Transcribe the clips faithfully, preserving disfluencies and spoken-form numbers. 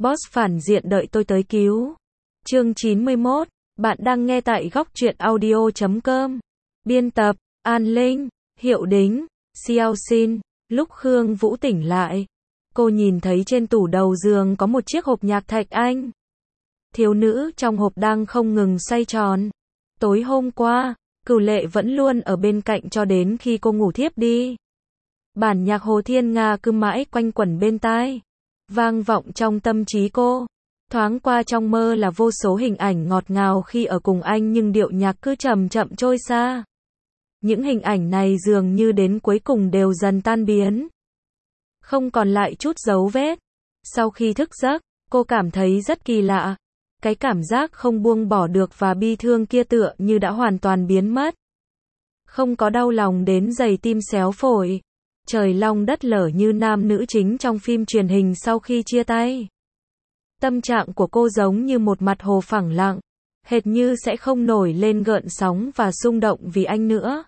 Boss phản diện đợi tôi tới cứu. Chương chín mươi mốt. Bạn đang nghe tại góc truyện audio chấm com. Biên tập, An Linh, Hiệu Đính, Xiao Xin. Lúc Khương Vũ tỉnh lại, cô nhìn thấy trên tủ đầu giường có một chiếc hộp nhạc thạch anh. Thiếu nữ trong hộp đang không ngừng xoay tròn. Tối hôm qua, Cửu Lệ vẫn luôn ở bên cạnh cho đến khi cô ngủ thiếp đi. Bản nhạc Hồ Thiên Nga cứ mãi quanh quẩn bên tai, vang vọng trong tâm trí cô. Thoáng qua trong mơ là vô số hình ảnh ngọt ngào khi ở cùng anh, nhưng điệu nhạc cứ chậm chậm trôi xa. Những hình ảnh này dường như đến cuối cùng đều dần tan biến, không còn lại chút dấu vết. Sau khi thức giấc, cô cảm thấy rất kỳ lạ. Cái cảm giác không buông bỏ được và bi thương kia tựa như đã hoàn toàn biến mất. Không có đau lòng đến dày tim xéo phổi, trời long đất lở như nam nữ chính trong phim truyền hình sau khi chia tay. Tâm trạng của cô giống như một mặt hồ phẳng lặng, hệt như sẽ không nổi lên gợn sóng và xung động vì anh nữa.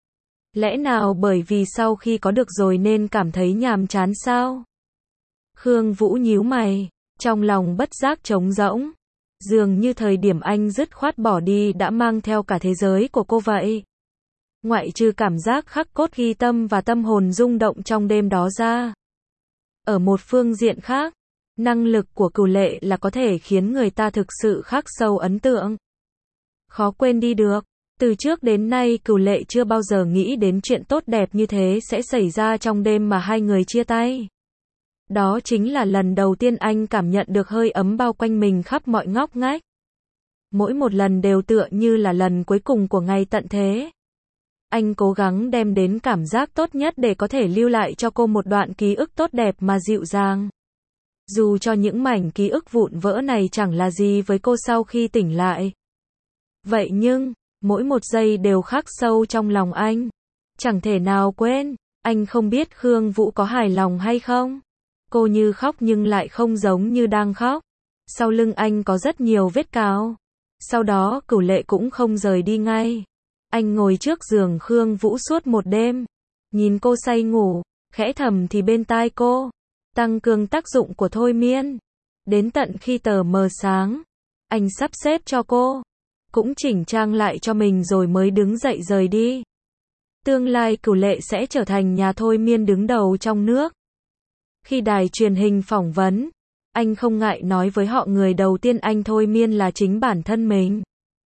Lẽ nào bởi vì sau khi có được rồi nên cảm thấy nhàm chán sao? Khương Vũ nhíu mày, trong lòng bất giác trống rỗng. Dường như thời điểm anh dứt khoát bỏ đi đã mang theo cả thế giới của cô vậy. Ngoại trừ cảm giác khắc cốt ghi tâm và tâm hồn rung động trong đêm đó ra. Ở một phương diện khác, năng lực của Cửu Lệ là có thể khiến người ta thực sự khắc sâu ấn tượng, khó quên đi được. Từ trước đến nay Cửu Lệ chưa bao giờ nghĩ đến chuyện tốt đẹp như thế sẽ xảy ra trong đêm mà hai người chia tay. Đó chính là lần đầu tiên anh cảm nhận được hơi ấm bao quanh mình khắp mọi ngóc ngách. Mỗi một lần đều tựa như là lần cuối cùng của ngày tận thế. Anh cố gắng đem đến cảm giác tốt nhất để có thể lưu lại cho cô một đoạn ký ức tốt đẹp mà dịu dàng. Dù cho những mảnh ký ức vụn vỡ này chẳng là gì với cô sau khi tỉnh lại. Vậy nhưng, mỗi một giây đều khắc sâu trong lòng anh. Chẳng thể nào quên. Anh không biết Khương Vũ có hài lòng hay không. Cô như khóc nhưng lại không giống như đang khóc. Sau lưng anh có rất nhiều vết cào. Sau đó Cửu Lệ cũng không rời đi ngay. Anh ngồi trước giường Khương Vũ suốt một đêm. Nhìn cô say ngủ, khẽ thầm thì bên tai cô. Tăng cường tác dụng của thôi miên. Đến tận khi tờ mờ sáng, anh sắp xếp cho cô, cũng chỉnh trang lại cho mình rồi mới đứng dậy rời đi. Tương lai Cửu Lệ sẽ trở thành nhà thôi miên đứng đầu trong nước. Khi đài truyền hình phỏng vấn, anh không ngại nói với họ người đầu tiên anh thôi miên là chính bản thân mình.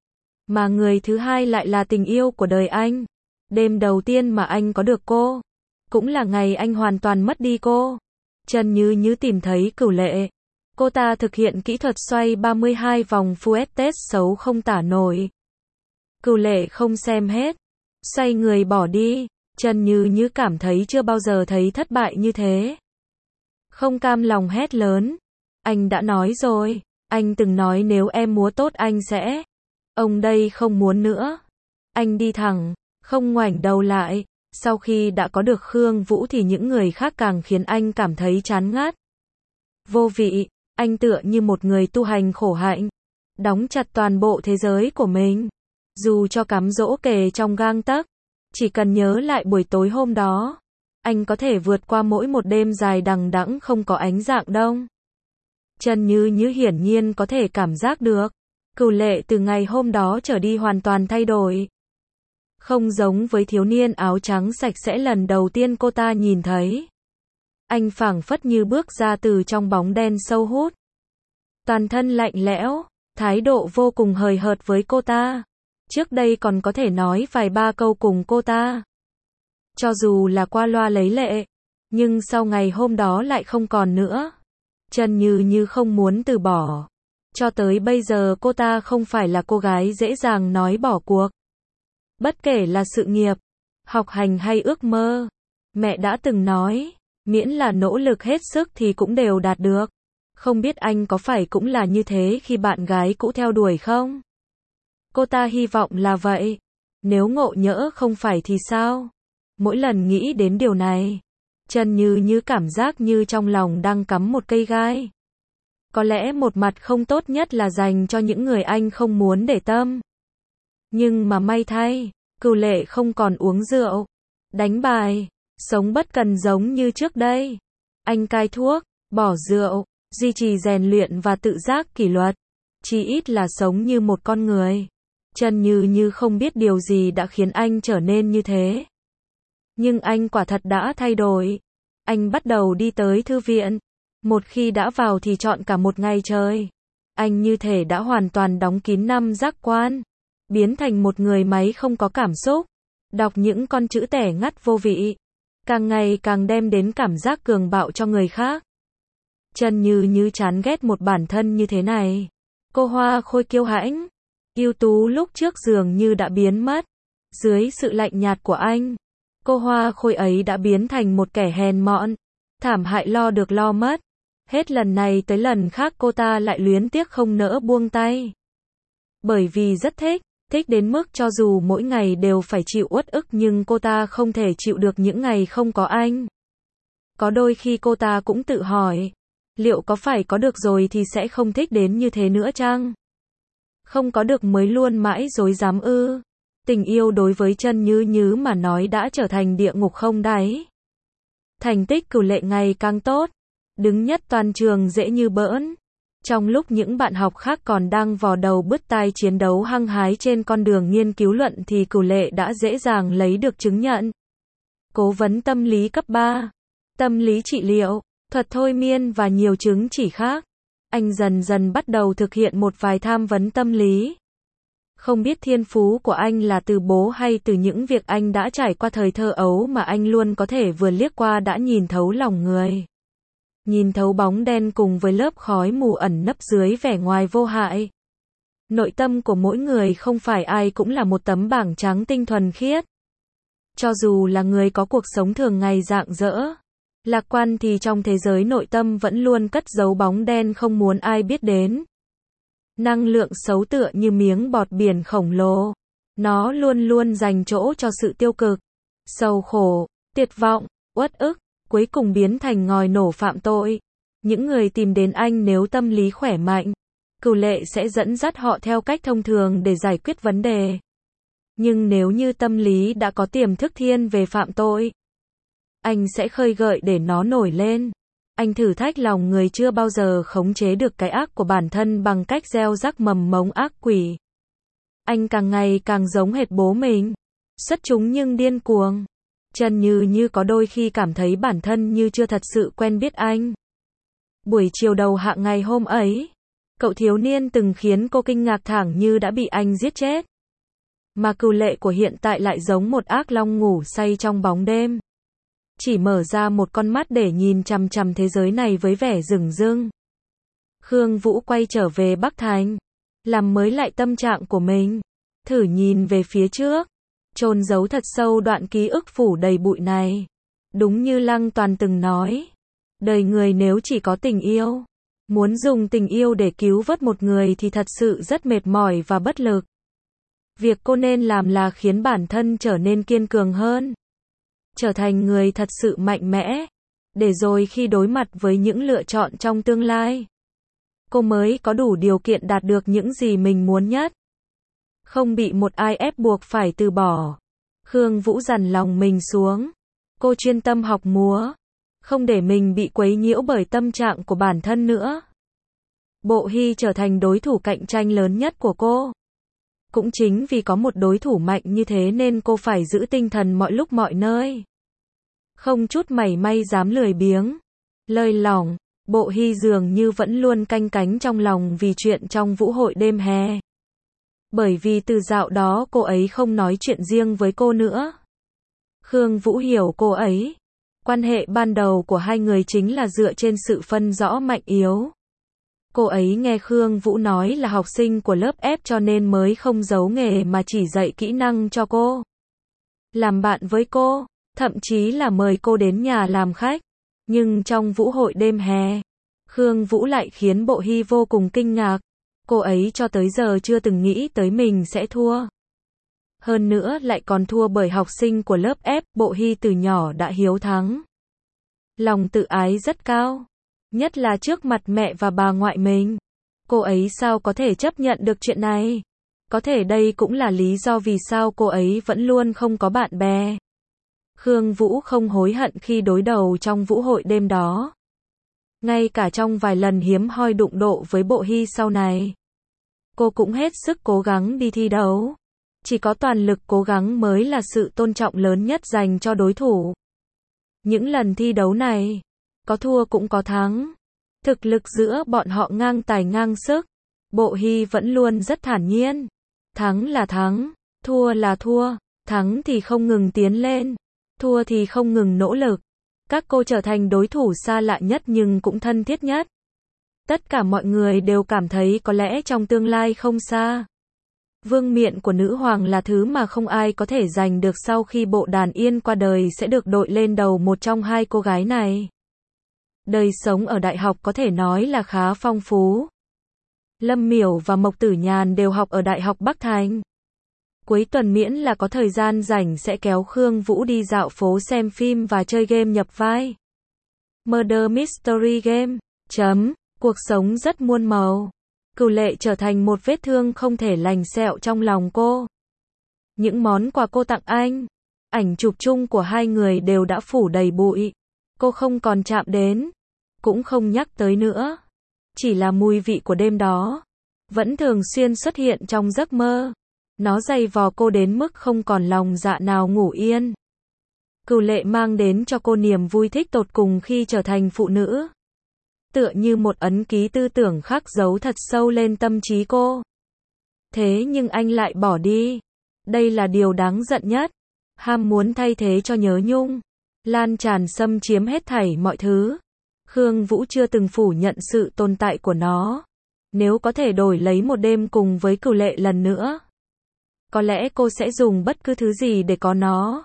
Mà người thứ hai lại là tình yêu của đời anh. Đêm đầu tiên mà anh có được cô, cũng là ngày anh hoàn toàn mất đi cô. Trần Như Như tìm thấy Cửu Lệ. Cô ta thực hiện kỹ thuật xoay ba mươi hai vòng Fuentes xấu không tả nổi. Cửu Lệ không xem hết, xoay người bỏ đi. Trần Như Như cảm thấy chưa bao giờ thấy thất bại như thế. Không cam lòng hét lớn. Anh đã nói rồi, anh từng nói nếu em múa tốt anh sẽ. Ông đây không muốn nữa. Anh đi thẳng, không ngoảnh đầu lại. Sau khi đã có được Khương Vũ thì những người khác càng khiến anh cảm thấy chán ngắt. Vô vị, anh tựa như một người tu hành khổ hạnh, đóng chặt toàn bộ thế giới của mình. Dù cho cám dỗ kề trong gang tấc, chỉ cần nhớ lại buổi tối hôm đó, anh có thể vượt qua mỗi một đêm dài đằng đẵng không có ánh dạng đông. Trần Như Như hiển nhiên có thể cảm giác được, Cửu Lệ từ ngày hôm đó trở đi hoàn toàn thay đổi. Không giống với thiếu niên áo trắng sạch sẽ lần đầu tiên cô ta nhìn thấy. Anh phảng phất như bước ra từ trong bóng đen sâu hút. Toàn thân lạnh lẽo, thái độ vô cùng hời hợt với cô ta. Trước đây còn có thể nói vài ba câu cùng cô ta, cho dù là qua loa lấy lệ, nhưng sau ngày hôm đó lại không còn nữa. Trần Như Như không muốn từ bỏ. Cho tới bây giờ cô ta không phải là cô gái dễ dàng nói bỏ cuộc. Bất kể là sự nghiệp, học hành hay ước mơ, mẹ đã từng nói, miễn là nỗ lực hết sức thì cũng đều đạt được. Không biết anh có phải cũng là như thế khi bạn gái cũ theo đuổi không? Cô ta hy vọng là vậy. Nếu ngộ nhỡ không phải thì sao? Mỗi lần nghĩ đến điều này, Trần Như Như cảm giác như trong lòng đang cắm một cây gai. Có lẽ một mặt không tốt nhất là dành cho những người anh không muốn để tâm. Nhưng mà may thay, Cửu Lệ không còn uống rượu, đánh bài, sống bất cần giống như trước đây. Anh cai thuốc, bỏ rượu, duy trì rèn luyện và tự giác kỷ luật, chí ít là sống như một con người. Trần Như Như không biết điều gì đã khiến anh trở nên như thế. Nhưng anh quả thật đã thay đổi. Anh bắt đầu đi tới thư viện. Một khi đã vào thì chọn cả một ngày trời. Anh như thể đã hoàn toàn đóng kín năm giác quan. Biến thành một người máy không có cảm xúc. Đọc những con chữ tẻ ngắt vô vị. Càng ngày càng đem đến cảm giác cường bạo cho người khác. Trần Như Như chán ghét một bản thân như thế này. Cô Hoa Khôi kiêu hãnh, ưu tú lúc trước dường như đã biến mất. Dưới sự lạnh nhạt của anh, cô Hoa Khôi ấy đã biến thành một kẻ hèn mọn, thảm hại lo được lo mất. Hết lần này tới lần khác cô ta lại luyến tiếc không nỡ buông tay. Bởi vì rất thích, thích đến mức cho dù mỗi ngày đều phải chịu uất ức nhưng cô ta không thể chịu được những ngày không có anh. Có đôi khi cô ta cũng tự hỏi, liệu có phải có được rồi thì sẽ không thích đến như thế nữa chăng? Không có được mới luôn mãi dối dám ư? Tình yêu đối với Trần Như Như mà nói đã trở thành địa ngục không đáy. Thành tích Cửu Lệ ngày càng tốt, đứng nhất toàn trường dễ như bỡn. Trong lúc những bạn học khác còn đang vò đầu bứt tai chiến đấu hăng hái trên con đường nghiên cứu luận thì Cửu Lệ đã dễ dàng lấy được chứng nhận. Cố vấn tâm lý cấp ba, tâm lý trị liệu, thuật thôi miên và nhiều chứng chỉ khác. Anh dần dần bắt đầu thực hiện một vài tham vấn tâm lý. Không biết thiên phú của anh là từ bố hay từ những việc anh đã trải qua thời thơ ấu mà anh luôn có thể vừa liếc qua đã nhìn thấu lòng người. Nhìn thấu bóng đen cùng với lớp khói mù ẩn nấp dưới vẻ ngoài vô hại. Nội tâm của mỗi người không phải ai cũng là một tấm bảng trắng tinh thuần khiết. Cho dù là người có cuộc sống thường ngày rạng rỡ, lạc quan thì trong thế giới nội tâm vẫn luôn cất giấu bóng đen không muốn ai biết đến. Năng lượng xấu tựa như miếng bọt biển khổng lồ. Nó luôn luôn dành chỗ cho sự tiêu cực, sầu khổ, tuyệt vọng, uất ức, cuối cùng biến thành ngòi nổ phạm tội. Những người tìm đến anh nếu tâm lý khỏe mạnh, Cửu Lệ sẽ dẫn dắt họ theo cách thông thường để giải quyết vấn đề. Nhưng nếu như tâm lý đã có tiềm thức thiên về phạm tội, anh sẽ khơi gợi để nó nổi lên. Anh thử thách lòng người chưa bao giờ khống chế được cái ác của bản thân bằng cách gieo rắc mầm mống ác quỷ. Anh càng ngày càng giống hệt bố mình, xuất chúng nhưng điên cuồng. Trần Như Như có đôi khi cảm thấy bản thân như chưa thật sự quen biết anh. Buổi chiều đầu hạ ngày hôm ấy, cậu thiếu niên từng khiến cô kinh ngạc thẳng như đã bị anh giết chết. Mà Cửu Lệ của hiện tại lại giống một ác long ngủ say trong bóng đêm. Chỉ mở ra một con mắt để nhìn chằm chằm thế giới này với vẻ rừng rưng. Khương Vũ quay trở về Bắc Thành, làm mới lại tâm trạng của mình, thử nhìn về phía trước, chôn giấu thật sâu đoạn ký ức phủ đầy bụi này. Đúng như Lăng Toàn từng nói, đời người nếu chỉ có tình yêu, muốn dùng tình yêu để cứu vớt một người thì thật sự rất mệt mỏi và bất lực. Việc cô nên làm là khiến bản thân trở nên kiên cường hơn, trở thành người thật sự mạnh mẽ, để rồi khi đối mặt với những lựa chọn trong tương lai, cô mới có đủ điều kiện đạt được những gì mình muốn nhất. Không bị một ai ép buộc phải từ bỏ. Khương Vũ dằn lòng mình xuống. Cô chuyên tâm học múa, không để mình bị quấy nhiễu bởi tâm trạng của bản thân nữa. Bộ Hy trở thành đối thủ cạnh tranh lớn nhất của cô. Cũng chính vì có một đối thủ mạnh như thế nên cô phải giữ tinh thần mọi lúc mọi nơi. Không chút mảy may dám lười biếng, lơi lỏng. Bộ Hy dường như vẫn luôn canh cánh trong lòng vì chuyện trong vũ hội đêm hè. Bởi vì từ dạo đó cô ấy không nói chuyện riêng với cô nữa. Khương Vũ hiểu cô ấy. Quan hệ ban đầu của hai người chính là dựa trên sự phân rõ mạnh yếu. Cô ấy nghe Khương Vũ nói là học sinh của lớp ép cho nên mới không giấu nghề mà chỉ dạy kỹ năng cho cô. Làm bạn với cô, thậm chí là mời cô đến nhà làm khách. Nhưng trong vũ hội đêm hè, Khương Vũ lại khiến Bộ Hy vô cùng kinh ngạc. Cô ấy cho tới giờ chưa từng nghĩ tới mình sẽ thua. Hơn nữa lại còn thua bởi học sinh của lớp ép. Bộ Hy từ nhỏ đã hiếu thắng, lòng tự ái rất cao, nhất là trước mặt mẹ và bà ngoại mình. Cô ấy sao có thể chấp nhận được chuyện này? Có thể đây cũng là lý do vì sao cô ấy vẫn luôn không có bạn bè. Khương Vũ không hối hận khi đối đầu trong vũ hội đêm đó. Ngay cả trong vài lần hiếm hoi đụng độ với Bộ Hy sau này, cô cũng hết sức cố gắng đi thi đấu. Chỉ có toàn lực cố gắng mới là sự tôn trọng lớn nhất dành cho đối thủ. Những lần thi đấu này, có thua cũng có thắng. Thực lực giữa bọn họ ngang tài ngang sức. Bộ Hy vẫn luôn rất thản nhiên. Thắng là thắng, thua là thua, thắng thì không ngừng tiến lên, thua thì không ngừng nỗ lực. Các cô trở thành đối thủ xa lạ nhất nhưng cũng thân thiết nhất. Tất cả mọi người đều cảm thấy có lẽ trong tương lai không xa, vương miện của nữ hoàng là thứ mà không ai có thể giành được sau khi Bộ Đàn Yên qua đời sẽ được đội lên đầu một trong hai cô gái này. Đời sống ở đại học có thể nói là khá phong phú. Lâm Miểu và Mộc Tử Nhàn đều học ở Đại học Bắc Thành. Cuối tuần miễn là có thời gian rảnh sẽ kéo Khương Vũ đi dạo phố xem phim và chơi game nhập vai. Murder Mystery Game. Chấm. Cuộc sống rất muôn màu. Cửu Lệ trở thành một vết thương không thể lành sẹo trong lòng cô. Những món quà cô tặng anh, ảnh chụp chung của hai người đều đã phủ đầy bụi. Cô không còn chạm đến, cũng không nhắc tới nữa. Chỉ là mùi vị của đêm đó vẫn thường xuyên xuất hiện trong giấc mơ. Nó dày vò cô đến mức không còn lòng dạ nào ngủ yên. Cửu Lệ mang đến cho cô niềm vui thích tột cùng khi trở thành phụ nữ. Tựa như một ấn ký tư tưởng khắc dấu thật sâu lên tâm trí cô. Thế nhưng anh lại bỏ đi. Đây là điều đáng giận nhất. Ham muốn thay thế cho nhớ nhung, lan tràn xâm chiếm hết thảy mọi thứ. Khương Vũ chưa từng phủ nhận sự tồn tại của nó. Nếu có thể đổi lấy một đêm cùng với Cửu Lệ lần nữa, có lẽ cô sẽ dùng bất cứ thứ gì để có nó.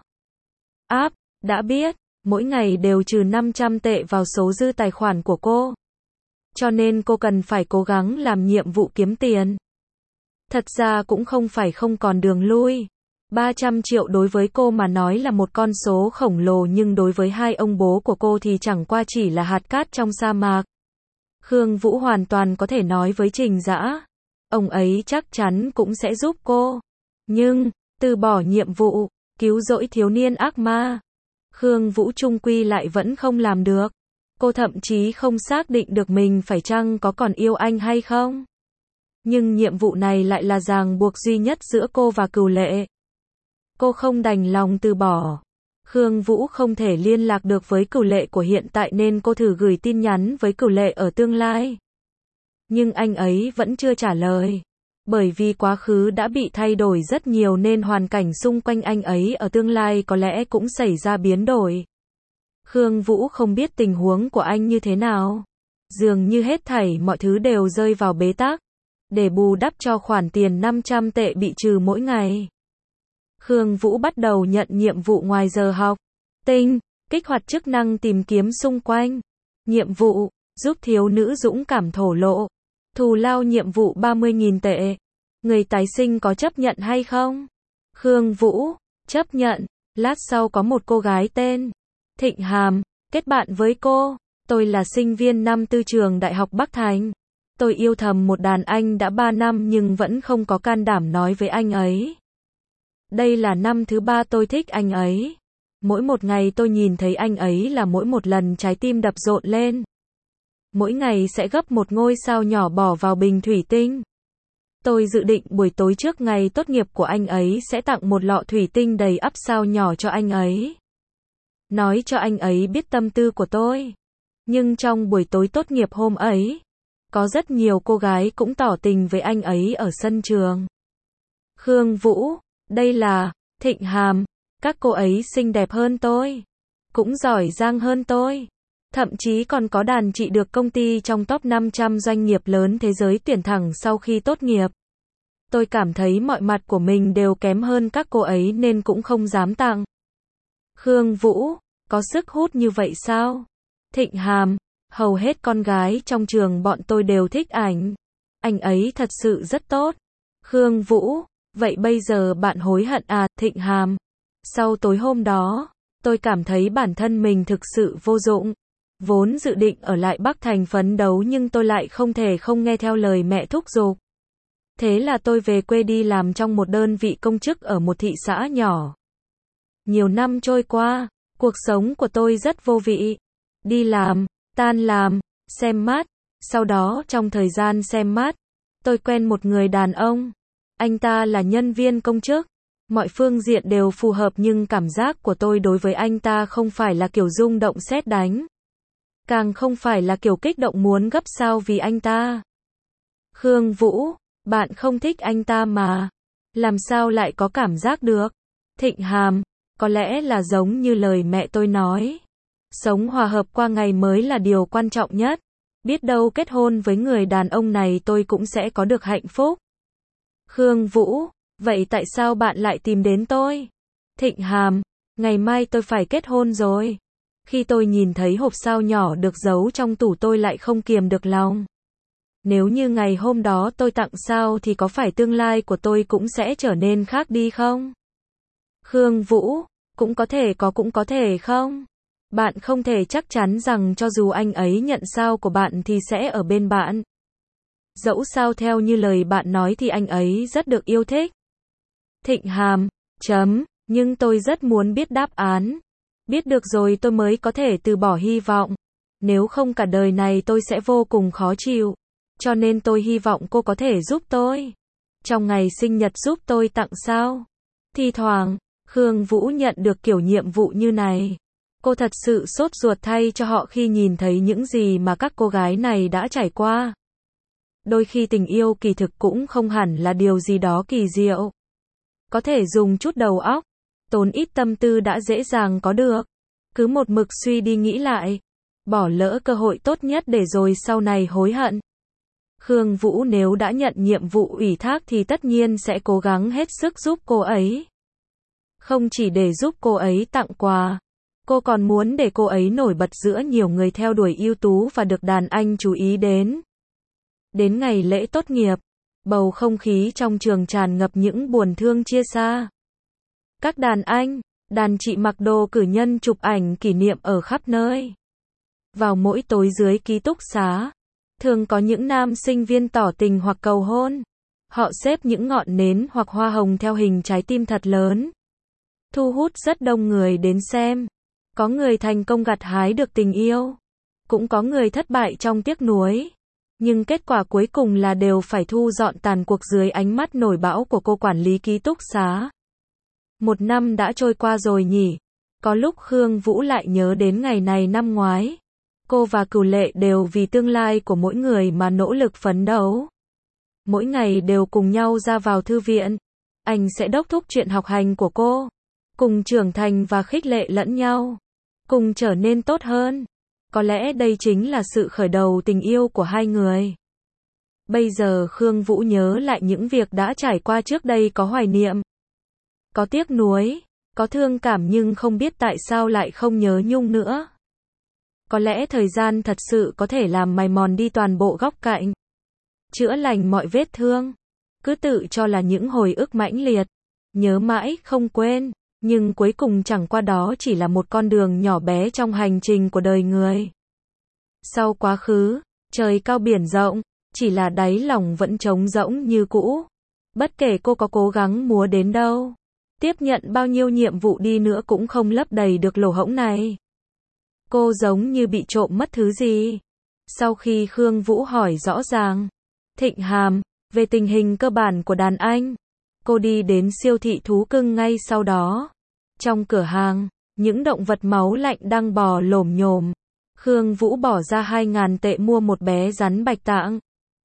Áp, đã biết, mỗi ngày đều trừ năm trăm tệ vào số dư tài khoản của cô. Cho nên cô cần phải cố gắng làm nhiệm vụ kiếm tiền. Thật ra cũng không phải không còn đường lui. ba trăm triệu đối với cô mà nói là một con số khổng lồ nhưng đối với hai ông bố của cô thì chẳng qua chỉ là hạt cát trong sa mạc. Khương Vũ hoàn toàn có thể nói với Trình Dã, ông ấy chắc chắn cũng sẽ giúp cô. Nhưng, từ bỏ nhiệm vụ, cứu rỗi thiếu niên ác ma, Khương Vũ chung quy lại vẫn không làm được. Cô thậm chí không xác định được mình phải chăng có còn yêu anh hay không. Nhưng nhiệm vụ này lại là ràng buộc duy nhất giữa cô và Cửu Lệ. Cô không đành lòng từ bỏ. Khương Vũ không thể liên lạc được với Cửu Lệ của hiện tại nên cô thử gửi tin nhắn với Cửu Lệ ở tương lai. Nhưng anh ấy vẫn chưa trả lời. Bởi vì quá khứ đã bị thay đổi rất nhiều nên hoàn cảnh xung quanh anh ấy ở tương lai có lẽ cũng xảy ra biến đổi. Khương Vũ không biết tình huống của anh như thế nào. Dường như hết thảy mọi thứ đều rơi vào bế tắc. Để bù đắp cho khoản tiền năm trăm tệ bị trừ mỗi ngày, Khương Vũ bắt đầu nhận nhiệm vụ ngoài giờ học. Tinh, kích hoạt chức năng tìm kiếm xung quanh. Nhiệm vụ, giúp thiếu nữ dũng cảm thổ lộ. Thù lao nhiệm vụ ba mươi nghìn tệ. Người tái sinh có chấp nhận hay không? Khương Vũ, chấp nhận. Lát sau có một cô gái tên Thịnh Hàm, kết bạn với cô. Tôi là sinh viên năm tư trường Đại học Bắc Thành. Tôi yêu thầm một đàn anh đã ba năm nhưng vẫn không có can đảm nói với anh ấy. Đây là năm thứ ba tôi thích anh ấy. Mỗi một ngày tôi nhìn thấy anh ấy là mỗi một lần trái tim đập rộn lên. Mỗi ngày sẽ gấp một ngôi sao nhỏ bỏ vào bình thủy tinh. Tôi dự định buổi tối trước ngày tốt nghiệp của anh ấy sẽ tặng một lọ thủy tinh đầy ắp sao nhỏ cho anh ấy. Nói cho anh ấy biết tâm tư của tôi. Nhưng trong buổi tối tốt nghiệp hôm ấy, có rất nhiều cô gái cũng tỏ tình với anh ấy ở sân trường. Khương Vũ, đây là Thịnh Hàm, các cô ấy xinh đẹp hơn tôi, cũng giỏi giang hơn tôi, thậm chí còn có đàn chị được công ty trong top năm trăm doanh nghiệp lớn thế giới tuyển thẳng sau khi tốt nghiệp. Tôi cảm thấy mọi mặt của mình đều kém hơn các cô ấy nên cũng không dám tặng. Khương Vũ, có sức hút như vậy sao? Thịnh Hàm, hầu hết con gái trong trường bọn tôi đều thích ảnh. Anh ấy thật sự rất tốt. Khương Vũ, vậy bây giờ bạn hối hận à? Thịnh Hàm, sau tối hôm đó, tôi cảm thấy bản thân mình thực sự vô dụng. Vốn dự định ở lại Bắc Thành phấn đấu nhưng tôi lại không thể không nghe theo lời mẹ thúc giục. Thế là tôi về quê đi làm trong một đơn vị công chức ở một thị xã nhỏ. Nhiều năm trôi qua, cuộc sống của tôi rất vô vị. Đi làm, tan làm, xem mắt. Sau đó trong thời gian xem mắt, tôi quen một người đàn ông. Anh ta là nhân viên công chức. Mọi phương diện đều phù hợp nhưng cảm giác của tôi đối với anh ta không phải là kiểu rung động sét đánh. Càng không phải là kiểu kích động muốn gấp sao vì anh ta. Khương Vũ, bạn không thích anh ta mà. Làm sao lại có cảm giác được? Thịnh Hàm, có lẽ là giống như lời mẹ tôi nói. Sống hòa hợp qua ngày mới là điều quan trọng nhất. Biết đâu kết hôn với người đàn ông này tôi cũng sẽ có được hạnh phúc. Khương Vũ, vậy tại sao bạn lại tìm đến tôi? Thịnh Hàm, ngày mai tôi phải kết hôn rồi. Khi tôi nhìn thấy hộp sao nhỏ được giấu trong tủ tôi lại không kiềm được lòng. Nếu như ngày hôm đó tôi tặng sao thì có phải tương lai của tôi cũng sẽ trở nên khác đi không? Khương Vũ, cũng có thể có cũng có thể không? Bạn không thể chắc chắn rằng cho dù anh ấy nhận sao của bạn thì sẽ ở bên bạn. Dẫu sao theo như lời bạn nói thì anh ấy rất được yêu thích. Thịnh Hàm, chấm, nhưng tôi rất muốn biết đáp án. Biết được rồi tôi mới có thể từ bỏ hy vọng. Nếu không cả đời này tôi sẽ vô cùng khó chịu. Cho nên tôi hy vọng cô có thể giúp tôi. Trong ngày sinh nhật giúp tôi tặng sao. Thi thoảng, Khương Vũ nhận được kiểu nhiệm vụ như này. Cô thật sự sốt ruột thay cho họ khi nhìn thấy những gì mà các cô gái này đã trải qua. Đôi khi tình yêu kỳ thực cũng không hẳn là điều gì đó kỳ diệu. Có thể dùng chút đầu óc, tốn ít tâm tư đã dễ dàng có được. Cứ một mực suy đi nghĩ lại, bỏ lỡ cơ hội tốt nhất để rồi sau này hối hận. Khương Vũ nếu đã nhận nhiệm vụ ủy thác thì tất nhiên sẽ cố gắng hết sức giúp cô ấy. Không chỉ để giúp cô ấy tặng quà, cô còn muốn để cô ấy nổi bật giữa nhiều người theo đuổi ưu tú và được đàn anh chú ý đến. Đến ngày lễ tốt nghiệp, bầu không khí trong trường tràn ngập những buồn thương chia xa. Các đàn anh, đàn chị mặc đồ cử nhân chụp ảnh kỷ niệm ở khắp nơi. Vào mỗi tối dưới ký túc xá, thường có những nam sinh viên tỏ tình hoặc cầu hôn. Họ xếp những ngọn nến hoặc hoa hồng theo hình trái tim thật lớn. Thu hút rất đông người đến xem. Có người thành công gặt hái được tình yêu. Cũng có người thất bại trong tiếc nuối. Nhưng kết quả cuối cùng là đều phải thu dọn tàn cuộc dưới ánh mắt nổi bão của cô quản lý ký túc xá. Một năm đã trôi qua rồi nhỉ. Có lúc Khương Vũ lại nhớ đến ngày này năm ngoái. Cô và Cửu Lệ đều vì tương lai của mỗi người mà nỗ lực phấn đấu. Mỗi ngày đều cùng nhau ra vào thư viện. Anh sẽ đốc thúc chuyện học hành của cô. Cùng trưởng thành và khích lệ lẫn nhau. Cùng trở nên tốt hơn. Có lẽ đây chính là sự khởi đầu tình yêu của hai người. Bây giờ Khương Vũ nhớ lại những việc đã trải qua trước đây, có hoài niệm, có tiếc nuối, có thương cảm nhưng không biết tại sao lại không nhớ nhung nữa. Có lẽ thời gian thật sự có thể làm mài mòn đi toàn bộ góc cạnh, chữa lành mọi vết thương. Cứ tự cho là những hồi ức mãnh liệt, nhớ mãi không quên, nhưng cuối cùng chẳng qua đó chỉ là một con đường nhỏ bé trong hành trình của đời người. Sau quá khứ, trời cao biển rộng, chỉ là đáy lòng vẫn trống rỗng như cũ. Bất kể cô có cố gắng múa đến đâu, tiếp nhận bao nhiêu nhiệm vụ đi nữa cũng không lấp đầy được lỗ hổng này. Cô giống như bị trộm mất thứ gì. Sau khi Khương Vũ hỏi rõ ràng, Thịnh Hàm, về tình hình cơ bản của đàn anh, cô đi đến siêu thị thú cưng ngay sau đó. Trong cửa hàng, những động vật máu lạnh đang bò lổm nhổm. Khương Vũ bỏ ra hai ngàn tệ mua một bé rắn bạch tạng.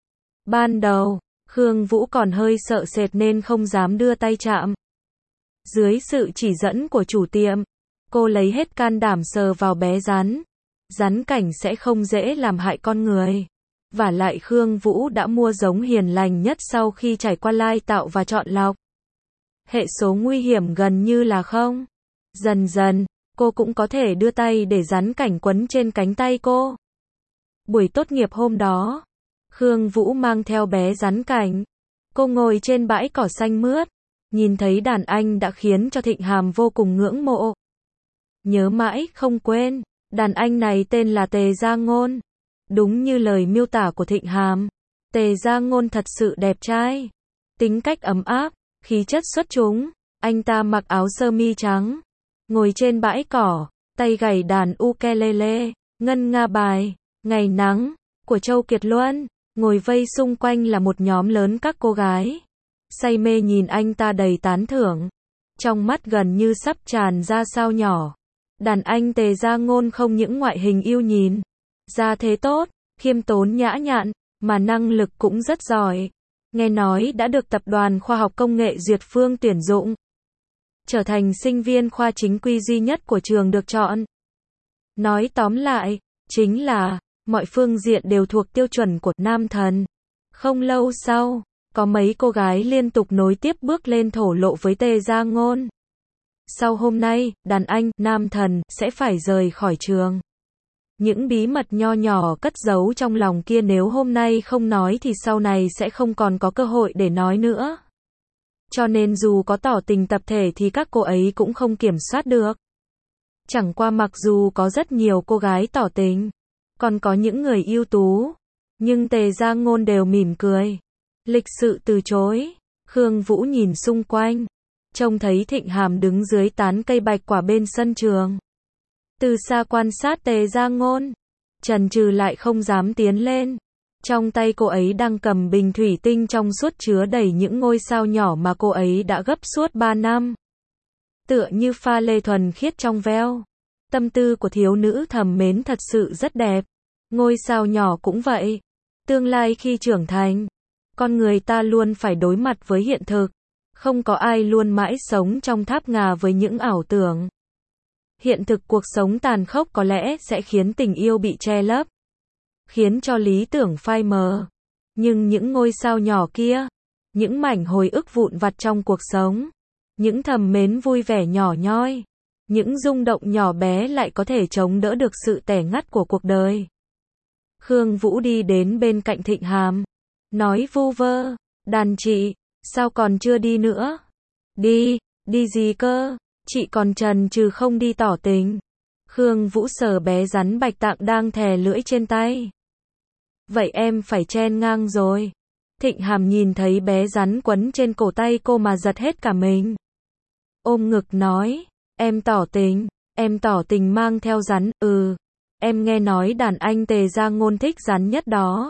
Ban đầu, Khương Vũ còn hơi sợ sệt nên không dám đưa tay chạm. Dưới sự chỉ dẫn của chủ tiệm, cô lấy hết can đảm sờ vào bé rắn. Rắn cảnh sẽ không dễ làm hại con người. Vả lại Khương Vũ đã mua giống hiền lành nhất sau khi trải qua lai tạo và chọn lọc. Hệ số nguy hiểm gần như là không. Dần dần, cô cũng có thể đưa tay để rắn cảnh quấn trên cánh tay cô. Buổi tốt nghiệp hôm đó, Khương Vũ mang theo bé rắn cảnh. Cô ngồi trên bãi cỏ xanh mướt, nhìn thấy đàn anh đã khiến cho Thịnh Hàm vô cùng ngưỡng mộ. Nhớ mãi không quên, đàn anh này tên là Tề Gia Ngôn. Đúng như lời miêu tả của Thịnh Hàm, Tề Gia Ngôn thật sự đẹp trai, tính cách ấm áp, khí chất xuất chúng. Anh ta mặc áo sơ mi trắng, ngồi trên bãi cỏ, tay gảy đàn ukulele, ngân nga bài, Ngày nắng của Châu Kiệt Luân, ngồi vây xung quanh là một nhóm lớn các cô gái. Say mê nhìn anh ta đầy tán thưởng. Trong mắt gần như sắp tràn ra sao nhỏ. Đàn anh Tề Gia Ngôn không những ngoại hình yêu nhìn, gia thế tốt, khiêm tốn nhã nhặn, mà năng lực cũng rất giỏi. Nghe nói đã được Tập đoàn Khoa học Công nghệ Duyệt Phương tuyển dụng. Trở thành sinh viên khoa chính quy duy nhất của trường được chọn. Nói tóm lại, chính là, mọi phương diện đều thuộc tiêu chuẩn của nam thần. Không lâu sau, có mấy cô gái liên tục nối tiếp bước lên thổ lộ với Tề Gia Ngôn. Sau hôm nay, đàn anh, nam thần, sẽ phải rời khỏi trường. Những bí mật nho nhỏ cất giấu trong lòng kia nếu hôm nay không nói thì sau này sẽ không còn có cơ hội để nói nữa. Cho nên dù có tỏ tình tập thể thì các cô ấy cũng không kiểm soát được. Chẳng qua mặc dù có rất nhiều cô gái tỏ tình, còn có những người ưu tú, nhưng Tề Gia Ngôn đều mỉm cười, lịch sự từ chối. Khương Vũ nhìn xung quanh, trông thấy Thịnh Hàm đứng dưới tán cây bạch quả bên sân trường. Từ xa quan sát Tề Gia Ngôn, chần chừ lại không dám tiến lên. Trong tay cô ấy đang cầm bình thủy tinh trong suốt chứa đầy những ngôi sao nhỏ mà cô ấy đã gấp suốt ba năm. Tựa như pha lê thuần khiết trong veo. Tâm tư của thiếu nữ thầm mến thật sự rất đẹp. Ngôi sao nhỏ cũng vậy. Tương lai khi trưởng thành, con người ta luôn phải đối mặt với hiện thực. Không có ai luôn mãi sống trong tháp ngà với những ảo tưởng. Hiện thực cuộc sống tàn khốc có lẽ sẽ khiến tình yêu bị che lấp, khiến cho lý tưởng phai mờ. Nhưng những ngôi sao nhỏ kia, những mảnh hồi ức vụn vặt trong cuộc sống, những thầm mến vui vẻ nhỏ nhoi, những rung động nhỏ bé lại có thể chống đỡ được sự tẻ ngắt của cuộc đời. Khương Vũ đi đến bên cạnh Thịnh Hàm, nói vu vơ, đàn chị, sao còn chưa đi nữa? Đi, đi gì cơ? Chị còn chần chừ không đi tỏ tình. Khương Vũ sờ bé rắn bạch tạng đang thè lưỡi trên tay. Vậy em phải chen ngang rồi. Thịnh Hàm nhìn thấy bé rắn quấn trên cổ tay cô mà giật hết cả mình. Ôm ngực nói, em tỏ tình, em tỏ tình mang theo rắn, ừ. Em nghe nói đàn anh Tề Gia Ngôn thích rắn nhất đó.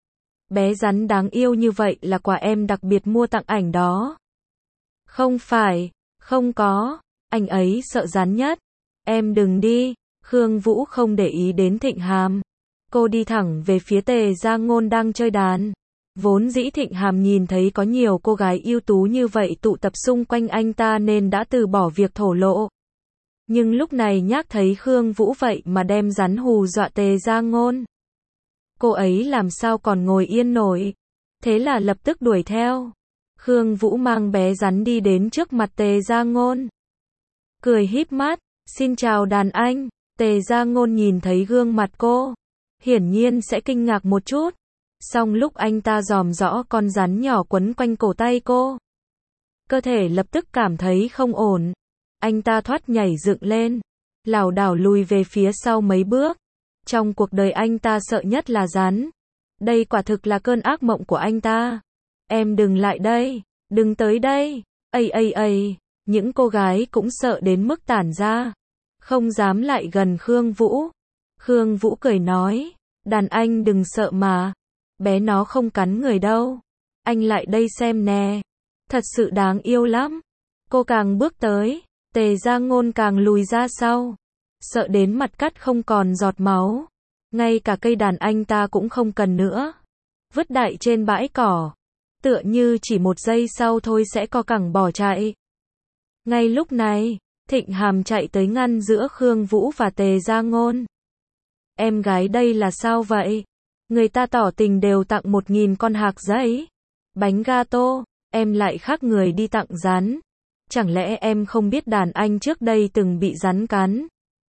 Bé rắn đáng yêu như vậy là quà em đặc biệt mua tặng ảnh đó. Không phải, không có, anh ấy sợ rắn nhất. Em đừng đi. Khương Vũ không để ý đến Thịnh Hàm. Cô đi thẳng về phía Tề Gia Ngôn đang chơi đàn. Vốn dĩ Thịnh Hàm nhìn thấy có nhiều cô gái ưu tú như vậy tụ tập xung quanh anh ta nên đã từ bỏ việc thổ lộ. Nhưng lúc này nhắc thấy Khương Vũ vậy mà đem rắn hù dọa Tề Gia Ngôn. Cô ấy làm sao còn ngồi yên nổi. Thế là lập tức đuổi theo. Khương Vũ mang bé rắn đi đến trước mặt Tề Gia Ngôn. Cười híp mắt, xin chào đàn anh. Tề Gia Ngôn nhìn thấy gương mặt cô, hiển nhiên sẽ kinh ngạc một chút. Song lúc anh ta dòm rõ con rắn nhỏ quấn quanh cổ tay cô, cơ thể lập tức cảm thấy không ổn. Anh ta thoát nhảy dựng lên, lảo đảo lùi về phía sau mấy bước. Trong cuộc đời anh ta sợ nhất là rắn. Đây quả thực là cơn ác mộng của anh ta. Em đừng lại đây, đừng tới đây. Ây ây ây, những cô gái cũng sợ đến mức tản ra, không dám lại gần Khương Vũ. Khương Vũ cười nói, đàn anh đừng sợ mà, bé nó không cắn người đâu. Anh lại đây xem nè, thật sự đáng yêu lắm. Cô càng bước tới, Tề Gia Ngôn càng lùi ra sau, sợ đến mặt cắt không còn giọt máu. Ngay cả cây đàn anh ta cũng không cần nữa, vứt đại trên bãi cỏ, tựa như chỉ một giây sau thôi sẽ co cẳng bỏ chạy. Ngay lúc này, Thịnh Hàm chạy tới ngăn giữa Khương Vũ và Tề Gia Ngôn. Em gái đây là sao vậy? Người ta tỏ tình đều tặng một nghìn con hạc giấy, bánh gato, em lại khác người đi tặng rắn. Chẳng lẽ em không biết đàn anh trước đây từng bị rắn cắn?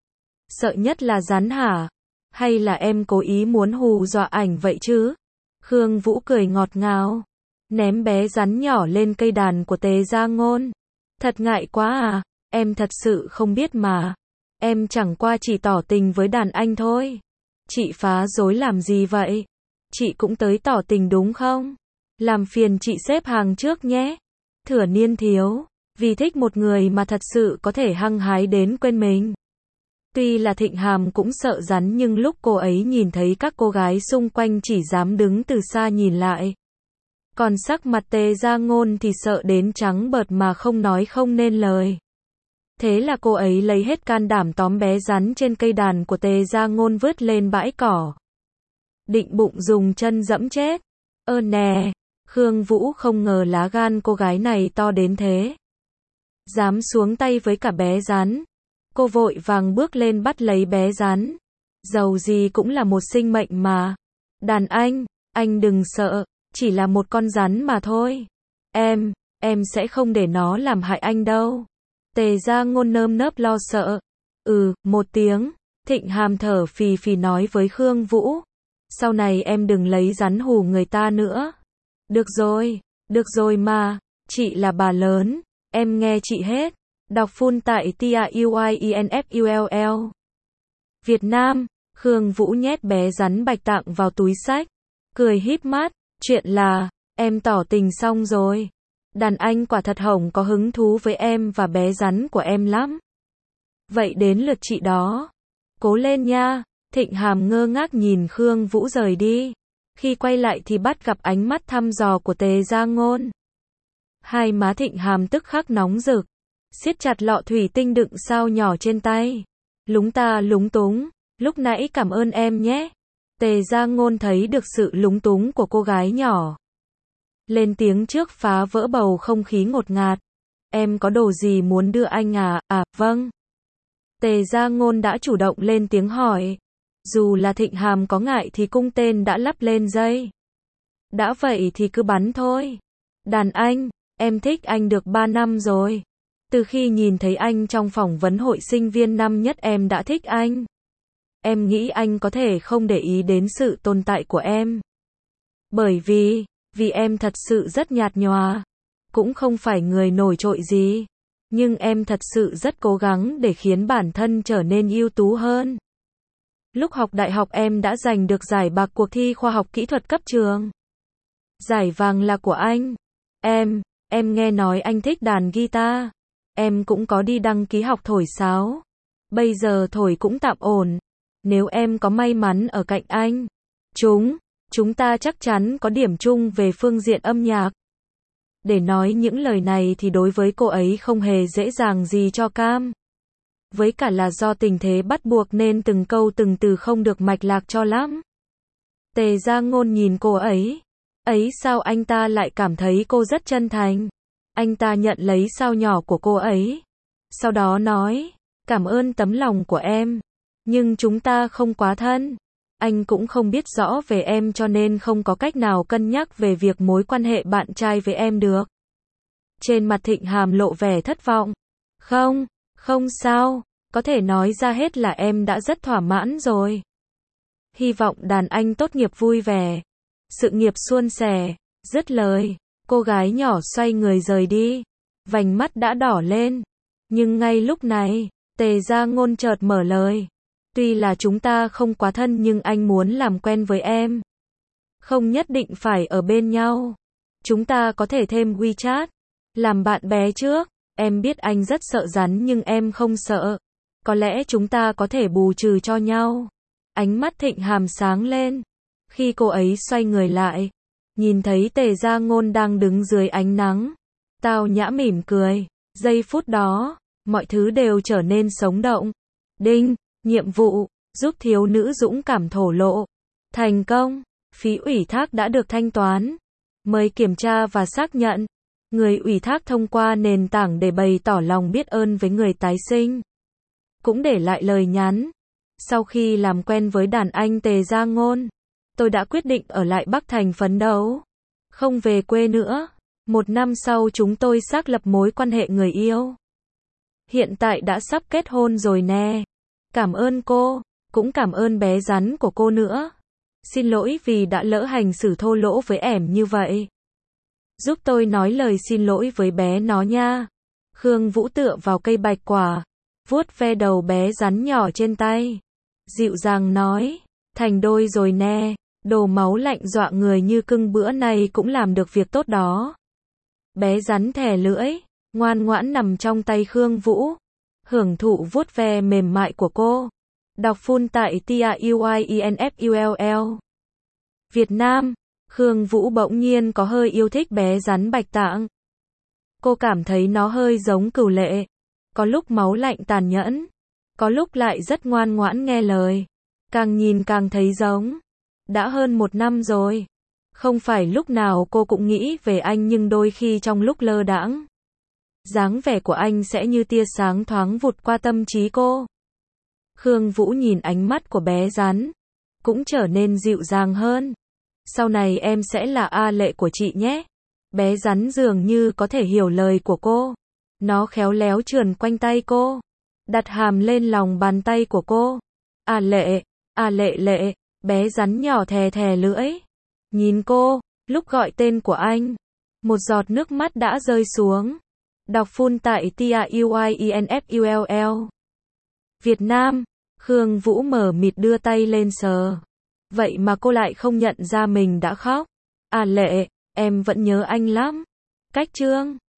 Sợ nhất là rắn hả? Hay là em cố ý muốn hù dọa ảnh vậy chứ? Khương Vũ cười ngọt ngào, ném bé rắn nhỏ lên cây đàn của Tề Gia Ngôn. Thật ngại quá à, em thật sự không biết mà. Em chẳng qua chỉ tỏ tình với đàn anh thôi. Chị phá rối làm gì vậy? Chị cũng tới tỏ tình đúng không? Làm phiền chị xếp hàng trước nhé. Thửa niên thiếu, vì thích một người mà thật sự có thể hăng hái đến quên mình. Tuy là Thịnh Hàm cũng sợ rắn nhưng lúc cô ấy nhìn thấy các cô gái xung quanh chỉ dám đứng từ xa nhìn lại. Còn sắc mặt Tề Gia Ngôn thì sợ đến trắng bợt mà không nói không nên lời. Thế là cô ấy lấy hết can đảm tóm bé rắn trên cây đàn của Tề Gia Ngôn vứt lên bãi cỏ. Định bụng dùng chân dẫm chết. Ơ nè, Khương Vũ không ngờ lá gan cô gái này to đến thế. Dám xuống tay với cả bé rắn. Cô vội vàng bước lên bắt lấy bé rắn. Dầu gì cũng là một sinh mệnh mà. Đàn anh, anh đừng sợ, chỉ là một con rắn mà thôi. Em, em sẽ không để nó làm hại anh đâu. Tề Gia Ngôn nơm nớp lo sợ. Ừ, một tiếng, Thịnh Hàm thở phì phì nói với Khương Vũ. Sau này em đừng lấy rắn hù người ta nữa. Được rồi, được rồi mà, chị là bà lớn, em nghe chị hết. Đọc full tại TAUIENFULL. Việt Nam, Khương Vũ nhét bé rắn bạch tạng vào túi xách. Cười híp mắt, chuyện là, em tỏ tình xong rồi. Đàn anh quả thật hổng có hứng thú với em và bé rắn của em lắm. Vậy đến lượt chị đó. Cố lên nha. Thịnh Hàm ngơ ngác nhìn Khương Vũ rời đi. Khi quay lại thì bắt gặp ánh mắt thăm dò của Tề Gia Ngôn. Hai má Thịnh Hàm tức khắc nóng rực. Siết chặt lọ thủy tinh đựng sao nhỏ trên tay. Lúng ta lúng túng. Lúc nãy cảm ơn em nhé. Tề Gia Ngôn thấy được sự lúng túng của cô gái nhỏ. Lên tiếng trước phá vỡ bầu không khí ngột ngạt. Em có đồ gì muốn đưa anh à? À, vâng. Tề Gia Ngôn đã chủ động lên tiếng hỏi. Dù là Thịnh Hàm có ngại thì cung tên đã lắp lên dây. Đã vậy thì cứ bắn thôi. Đàn anh, em thích anh được ba năm rồi. Từ khi nhìn thấy anh trong phỏng vấn hội sinh viên năm nhất em đã thích anh. Em nghĩ anh có thể không để ý đến sự tồn tại của em. Bởi vì, vì em thật sự rất nhạt nhòa. Cũng không phải người nổi trội gì. Nhưng em thật sự rất cố gắng để khiến bản thân trở nên ưu tú hơn. Lúc học đại học em đã giành được giải bạc cuộc thi khoa học kỹ thuật cấp trường. Giải vàng là của anh. Em, em nghe nói anh thích đàn guitar. Em cũng có đi đăng ký học thổi sáo. Bây giờ thổi cũng tạm ổn. Nếu em có may mắn ở cạnh anh, chúng, chúng ta chắc chắn có điểm chung về phương diện âm nhạc. Để nói những lời này thì đối với cô ấy không hề dễ dàng gì cho cam. Với cả là do tình thế bắt buộc nên từng câu từng từ không được mạch lạc cho lắm. Tề Gia Ngôn nhìn cô ấy. Ấy sao anh ta lại cảm thấy cô rất chân thành. Anh ta nhận lấy sao nhỏ của cô ấy. Sau đó nói, cảm ơn tấm lòng của em. Nhưng chúng ta không quá thân. Anh cũng không biết rõ về em cho nên không có cách nào cân nhắc về việc mối quan hệ bạn trai với em được. Trên mặt Thịnh Hàm lộ vẻ thất vọng. Không, không sao. Có thể nói ra hết là em đã rất thỏa mãn rồi. Hy vọng đàn anh tốt nghiệp vui vẻ. Sự nghiệp suôn sẻ. Dứt lời, cô gái nhỏ xoay người rời đi. Vành mắt đã đỏ lên. Nhưng ngay lúc này, Tề Gia Ngôn chợt mở lời. Tuy là chúng ta không quá thân nhưng anh muốn làm quen với em. Không nhất định phải ở bên nhau. Chúng ta có thể thêm WeChat. Làm bạn bè trước. Em biết anh rất sợ rắn nhưng em không sợ. Có lẽ chúng ta có thể bù trừ cho nhau. Ánh mắt Thịnh Hàm sáng lên. Khi cô ấy xoay người lại, nhìn thấy Tề Gia Ngôn đang đứng dưới ánh nắng. Tao nhã mỉm cười. Giây phút đó, mọi thứ đều trở nên sống động. Đinh, nhiệm vụ, giúp thiếu nữ dũng cảm thổ lộ. Thành công, phí ủy thác đã được thanh toán. Mời kiểm tra và xác nhận. Người ủy thác thông qua nền tảng để bày tỏ lòng biết ơn với người tái sinh. Cũng để lại lời nhắn. Sau khi làm quen với đàn anh Tề Gia Ngôn, tôi đã quyết định ở lại Bắc Thành phấn đấu. Không về quê nữa. Một năm sau chúng tôi xác lập mối quan hệ người yêu. Hiện tại đã sắp kết hôn rồi nè. Cảm ơn cô, cũng cảm ơn bé rắn của cô nữa. Xin lỗi vì đã lỡ hành xử thô lỗ với ẻm như vậy. Giúp tôi nói lời xin lỗi với bé nó nha. Khương Vũ tựa vào cây bạch quả, vuốt ve đầu bé rắn nhỏ trên tay. Dịu dàng nói, thành đôi rồi nè, đồ máu lạnh dọa người như cưng bữa này cũng làm được việc tốt đó. Bé rắn thè lưỡi, ngoan ngoãn nằm trong tay Khương Vũ. hưởng thụ vuốt ve mềm mại của cô. Đọc full tại TAUIENFULL. Việt Nam, Khương Vũ bỗng nhiên có hơi yêu thích bé rắn bạch tạng. Cô cảm thấy nó hơi giống cừu lệ. Có lúc máu lạnh tàn nhẫn, có lúc lại rất ngoan ngoãn nghe lời. Càng nhìn càng thấy giống. Đã hơn một năm rồi. Không phải lúc nào cô cũng nghĩ về anh nhưng đôi khi trong lúc lơ đãng, dáng vẻ của anh sẽ như tia sáng thoáng vụt qua tâm trí cô. Khương Vũ nhìn ánh mắt của bé rắn, cũng trở nên dịu dàng hơn. Sau này em sẽ là A Lệ của chị nhé. Bé rắn dường như có thể hiểu lời của cô. Nó khéo léo trườn quanh tay cô, đặt hàm lên lòng bàn tay của cô. A Lệ, A Lệ Lệ, bé rắn nhỏ thè thè lưỡi. Nhìn cô, lúc gọi tên của anh, một giọt nước mắt đã rơi xuống. Đọc full tại TAUIENFULL. Việt Nam, Khương Vũ mờ mịt đưa tay lên sờ. Vậy mà cô lại không nhận ra mình đã khóc. À Lệ, em vẫn nhớ anh lắm. Cách chương